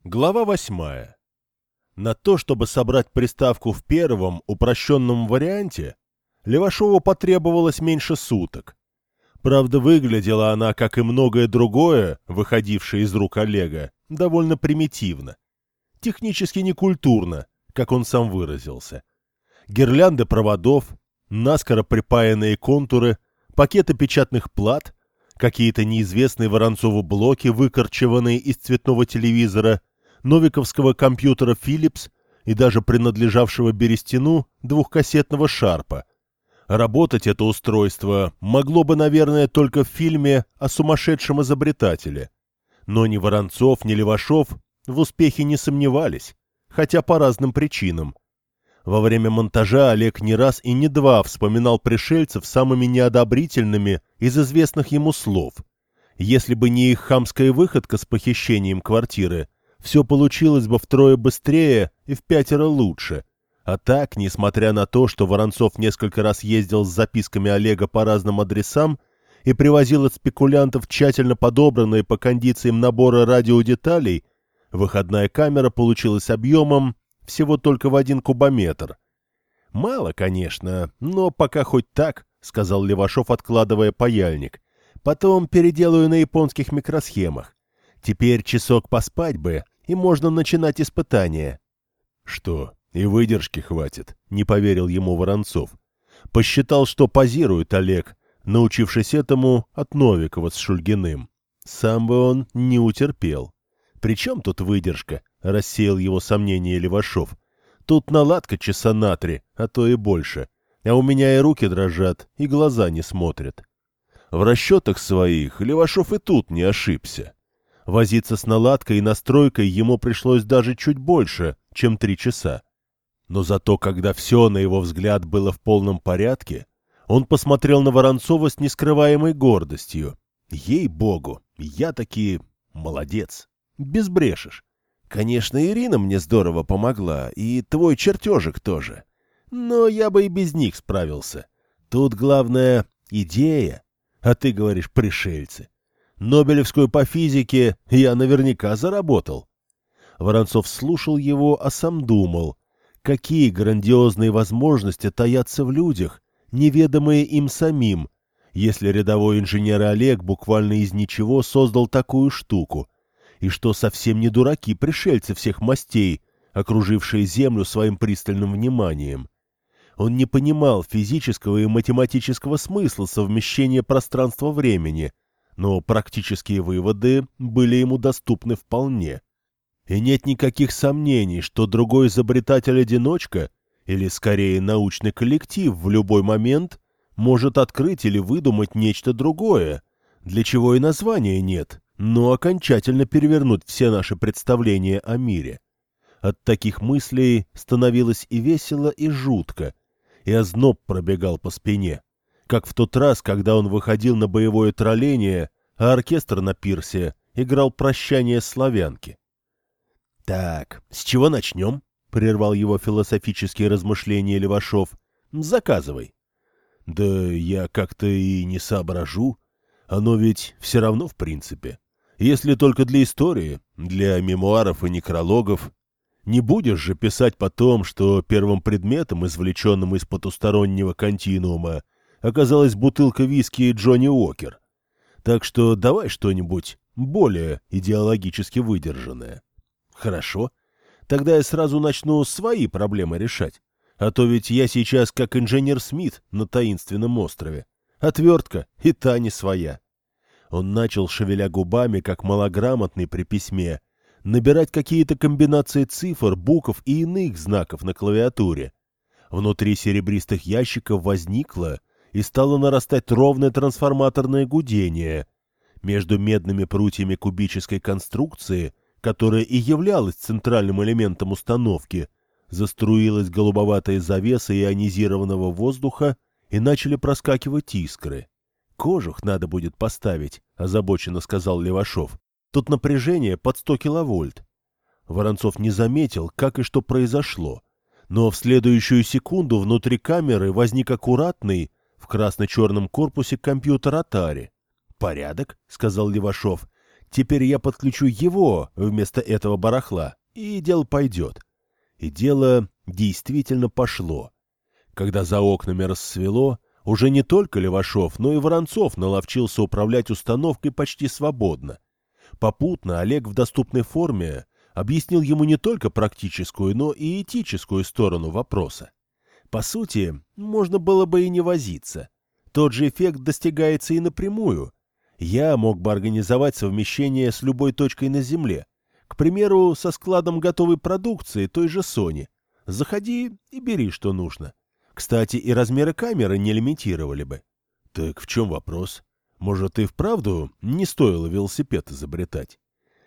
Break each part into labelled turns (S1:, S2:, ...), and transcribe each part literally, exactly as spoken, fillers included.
S1: Глава восьмая. На то, чтобы собрать приставку в первом, упрощенном варианте, Левашову потребовалось меньше суток. Правда, выглядела она, как и многое другое, выходившее из рук Олега, довольно примитивно. Технически некультурно, как он сам выразился. Гирлянды проводов, наскоро припаянные контуры, пакеты печатных плат, какие-то неизвестные Воронцову блоки, выкорчеванные из цветного телевизора, новиковского компьютера Philips и даже принадлежавшего Берестину двухкассетного Шарпа. Работать это устройство могло бы, наверное, только в фильме о сумасшедшем изобретателе. Но ни Воронцов, ни Левашов в успехе не сомневались, хотя по разным причинам. Во время монтажа Олег не раз и не два вспоминал пришельцев самыми неодобрительными из известных ему слов. Если бы не их хамская выходка с похищением квартиры, все получилось бы втрое быстрее и в пятеро лучше. А так, несмотря на то, что Воронцов несколько раз ездил с записками Олега по разным адресам и привозил от спекулянтов тщательно подобранные по кондициям наборы радиодеталей, выходная камера получилась объемом всего только в один кубометр. «Мало, конечно, но пока хоть так», — сказал Левашов, откладывая паяльник. «Потом переделаю на японских микросхемах. Теперь часок поспать бы, и можно начинать испытания». «Что, и выдержки хватит?» — не поверил ему Воронцов. Посчитал, что позирует Олег, научившись этому от Новикова с Шульгиным. Сам бы он не утерпел. «При чем тут выдержка?» — рассеял его сомнения Левашов. «Тут наладка часа на три, а то и больше. А у меня и руки дрожат, и глаза не смотрят». В расчетах своих Левашов и тут не ошибся. Возиться с наладкой и настройкой ему пришлось даже чуть больше, чем три часа. Но зато, когда все, на его взгляд, было в полном порядке, он посмотрел на Воронцова с нескрываемой гордостью. «Ей-богу, я таки молодец. Безбрешешь. Конечно, Ирина мне здорово помогла, и твой чертежик тоже. Но я бы и без них справился. Тут главное — идея, а ты говоришь пришельцы. Нобелевскую по физике я наверняка заработал». Воронцов слушал его, а сам думал, какие грандиозные возможности таятся в людях, неведомые им самим, если рядовой инженер Олег буквально из ничего создал такую штуку, и что совсем не дураки пришельцы всех мастей, окружившие Землю своим пристальным вниманием. Он не понимал физического и математического смысла совмещения пространства-времени, но практические выводы были ему доступны вполне. И нет никаких сомнений, что другой изобретатель-одиночка, или скорее научный коллектив, в любой момент может открыть или выдумать нечто другое, для чего и названия нет, но окончательно перевернуть все наши представления о мире. От таких мыслей становилось и весело, и жутко, и озноб пробегал по спине, как в тот раз, когда он выходил на боевое тролление, а оркестр на пирсе играл «Прощание славянки». «Так, с чего начнем?» — прервал его философические размышления Левашов. «Заказывай». «Да я как-то и не соображу. Оно ведь все равно в принципе. Если только для истории, для мемуаров и некрологов. Не будешь же писать потом, что первым предметом, извлеченным из потустороннего континуума, оказалась бутылка виски Джонни Уокер. Так что давай что-нибудь более идеологически выдержанное». «Хорошо. Тогда я сразу начну свои проблемы решать. А то ведь я сейчас как инженер Смит на таинственном острове. Отвертка и та не своя». Он начал, шевеля губами, как малограмотный при письме, набирать какие-то комбинации цифр, букв и иных знаков на клавиатуре. Внутри серебристых ящиков возникло и стало нарастать ровное трансформаторное гудение. Между медными прутьями кубической конструкции, которая и являлась центральным элементом установки, заструилась голубоватая завеса ионизированного воздуха, и начали проскакивать искры. «Кожух надо будет поставить», — озабоченно сказал Левашов. «Тут напряжение под сто киловольт». Воронцов не заметил, как и что произошло, но в следующую секунду внутри камеры возник аккуратный, в красно-черном корпусе компьютер Atari. «Порядок», — сказал Левашов. Теперь я подключу его вместо этого барахла, и дело пойдет. И дело действительно пошло. Когда за окнами рассвело, уже не только Левашов, но и Воронцов наловчился управлять установкой почти свободно. Попутно Олег в доступной форме объяснил ему не только практическую, но и этическую сторону вопроса. По сути, можно было бы и не возиться. Тот же эффект достигается и напрямую. Я мог бы организовать совмещение с любой точкой на Земле. К примеру, со складом готовой продукции той же Sony. Заходи и бери, что нужно. Кстати, и размеры камеры не лимитировали бы. Так в чем вопрос? Может, и вправду не стоило велосипед изобретать?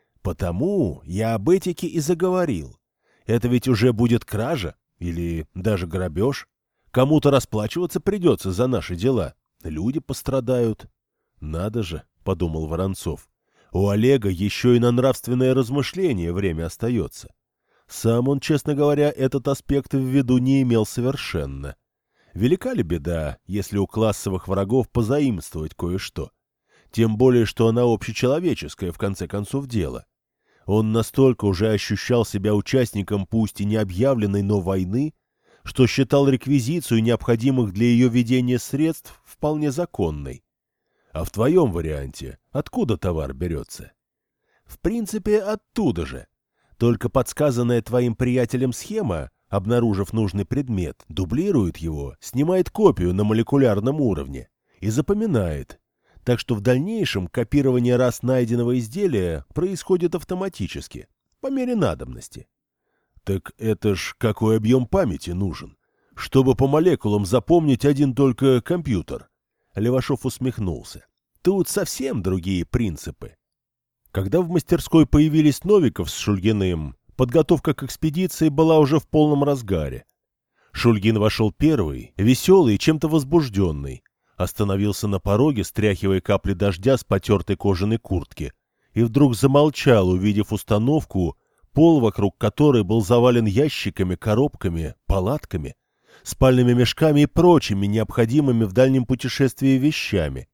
S1: Потому я об этике и заговорил. Это ведь уже будет кража или даже грабеж. Кому-то расплачиваться придется за наши дела. Люди пострадают. Надо же, подумал Воронцов. У Олега еще и на нравственное размышление время остается. Сам он, честно говоря, этот аспект в виду не имел совершенно. Велика ли беда, если у классовых врагов позаимствовать кое-что? Тем более, что она общечеловеческая, в конце концов, дело. Он настолько уже ощущал себя участником пусть и не объявленной, но войны, что считал реквизицию необходимых для ее ведения средств вполне законной. А в твоем варианте откуда товар берется? В принципе, оттуда же. Только подсказанная твоим приятелем схема, обнаружив нужный предмет, дублирует его, снимает копию на молекулярном уровне и запоминает. Так что в дальнейшем копирование раз найденного изделия происходит автоматически, по мере надобности. Так это ж какой объем памяти нужен, чтобы по молекулам запомнить один только компьютер. Левашов усмехнулся. Тут совсем другие принципы. Когда в мастерской появились Новиков с Шульгиным, подготовка к экспедиции была уже в полном разгаре. Шульгин вошел первый, веселый и чем-то возбужденный, остановился на пороге, стряхивая капли дождя с потертой кожаной куртки, и вдруг замолчал, увидев установку, пол вокруг которой был завален ящиками, коробками, палатками, спальными мешками и прочими необходимыми в дальнем путешествии вещами.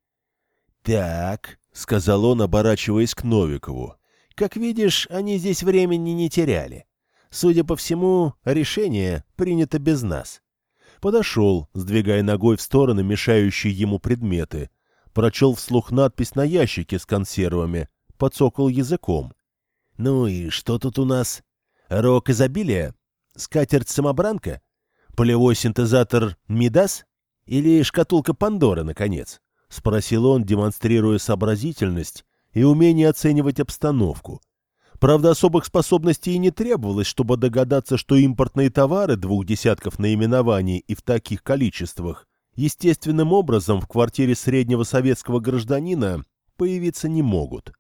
S1: «Так», — сказал он, оборачиваясь к Новикову, — «как видишь, они здесь времени не теряли. Судя по всему, решение принято без нас». Подошел, сдвигая ногой в стороны мешающие ему предметы, прочел вслух надпись на ящике с консервами, подсокал языком. «Ну и что тут у нас? Рог изобилия? Скатерть-самобранка? Полевой синтезатор Мидас? Или шкатулка Пандоры, наконец?» — спросил он, демонстрируя сообразительность и умение оценивать обстановку. Правда, особых способностей и не требовалось, чтобы догадаться, что импортные товары двух десятков наименований и в таких количествах естественным образом в квартире среднего советского гражданина появиться не могут.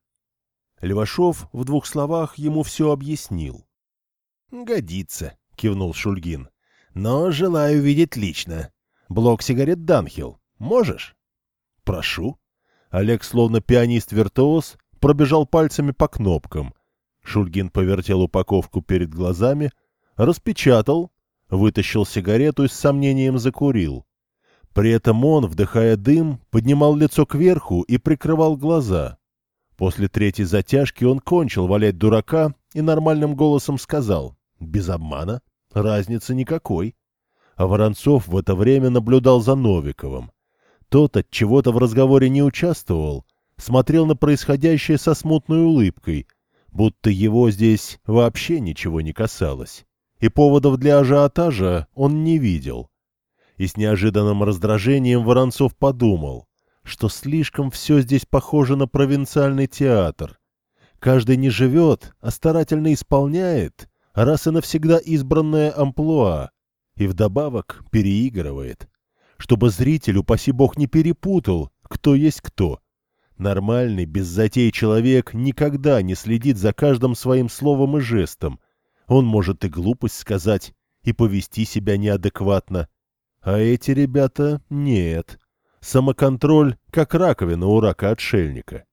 S1: Левашов в двух словах ему все объяснил. «Годится», — кивнул Шульгин. «Но желаю видеть лично. Блок сигарет Данхил. Можешь?» «Прошу». Олег, словно пианист-виртуоз, пробежал пальцами по кнопкам. Шульгин повертел упаковку перед глазами, распечатал, вытащил сигарету и с сомнением закурил. При этом он, вдыхая дым, поднимал лицо кверху и прикрывал глаза. После третьей затяжки он кончил валять дурака и нормальным голосом сказал: «Без обмана, разницы никакой». А Воронцов в это время наблюдал за Новиковым. Тот от чего-то в разговоре не участвовал, смотрел на происходящее со смутной улыбкой, будто его здесь вообще ничего не касалось, и поводов для ажиотажа он не видел. И с неожиданным раздражением Воронцов подумал, что слишком все здесь похоже на провинциальный театр. Каждый не живет, а старательно исполняет раз и навсегда избранное амплуа, и вдобавок переигрывает, чтобы зритель, упаси бог, не перепутал, кто есть кто. Нормальный, без затей человек никогда не следит за каждым своим словом и жестом. Он может и глупость сказать, и повести себя неадекватно. А эти ребята нет. Самоконтроль, как раковина у рака-отшельника.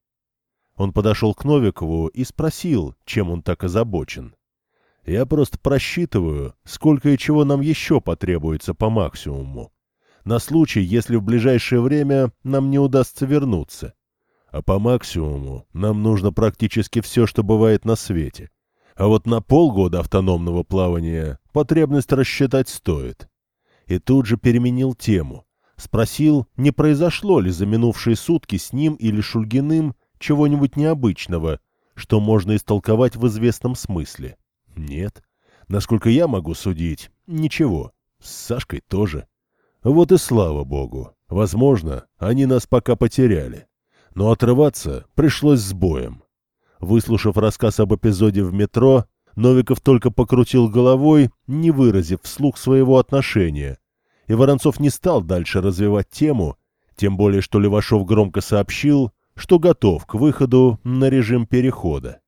S1: Он подошел к Новикову и спросил, чем он так озабочен. «Я просто просчитываю, сколько и чего нам еще потребуется по максимуму. На случай, если в ближайшее время нам не удастся вернуться. А по максимуму нам нужно практически все, что бывает на свете. А вот на полгода автономного плавания потребность рассчитать стоит. И тут же переменил тему. Спросил, не произошло ли за минувшие сутки с ним или Шульгиным чего-нибудь необычного, что можно истолковать в известном смысле. Нет. Насколько я могу судить, ничего. С Сашкой тоже. Вот и слава богу. Возможно, они нас пока потеряли. Но отрываться пришлось с боем. Выслушав рассказ об эпизоде в метро, Новиков только покрутил головой, не выразив вслух своего отношения, и Воронцов не стал дальше развивать тему, тем более что Левашов громко сообщил, что готов к выходу на режим перехода.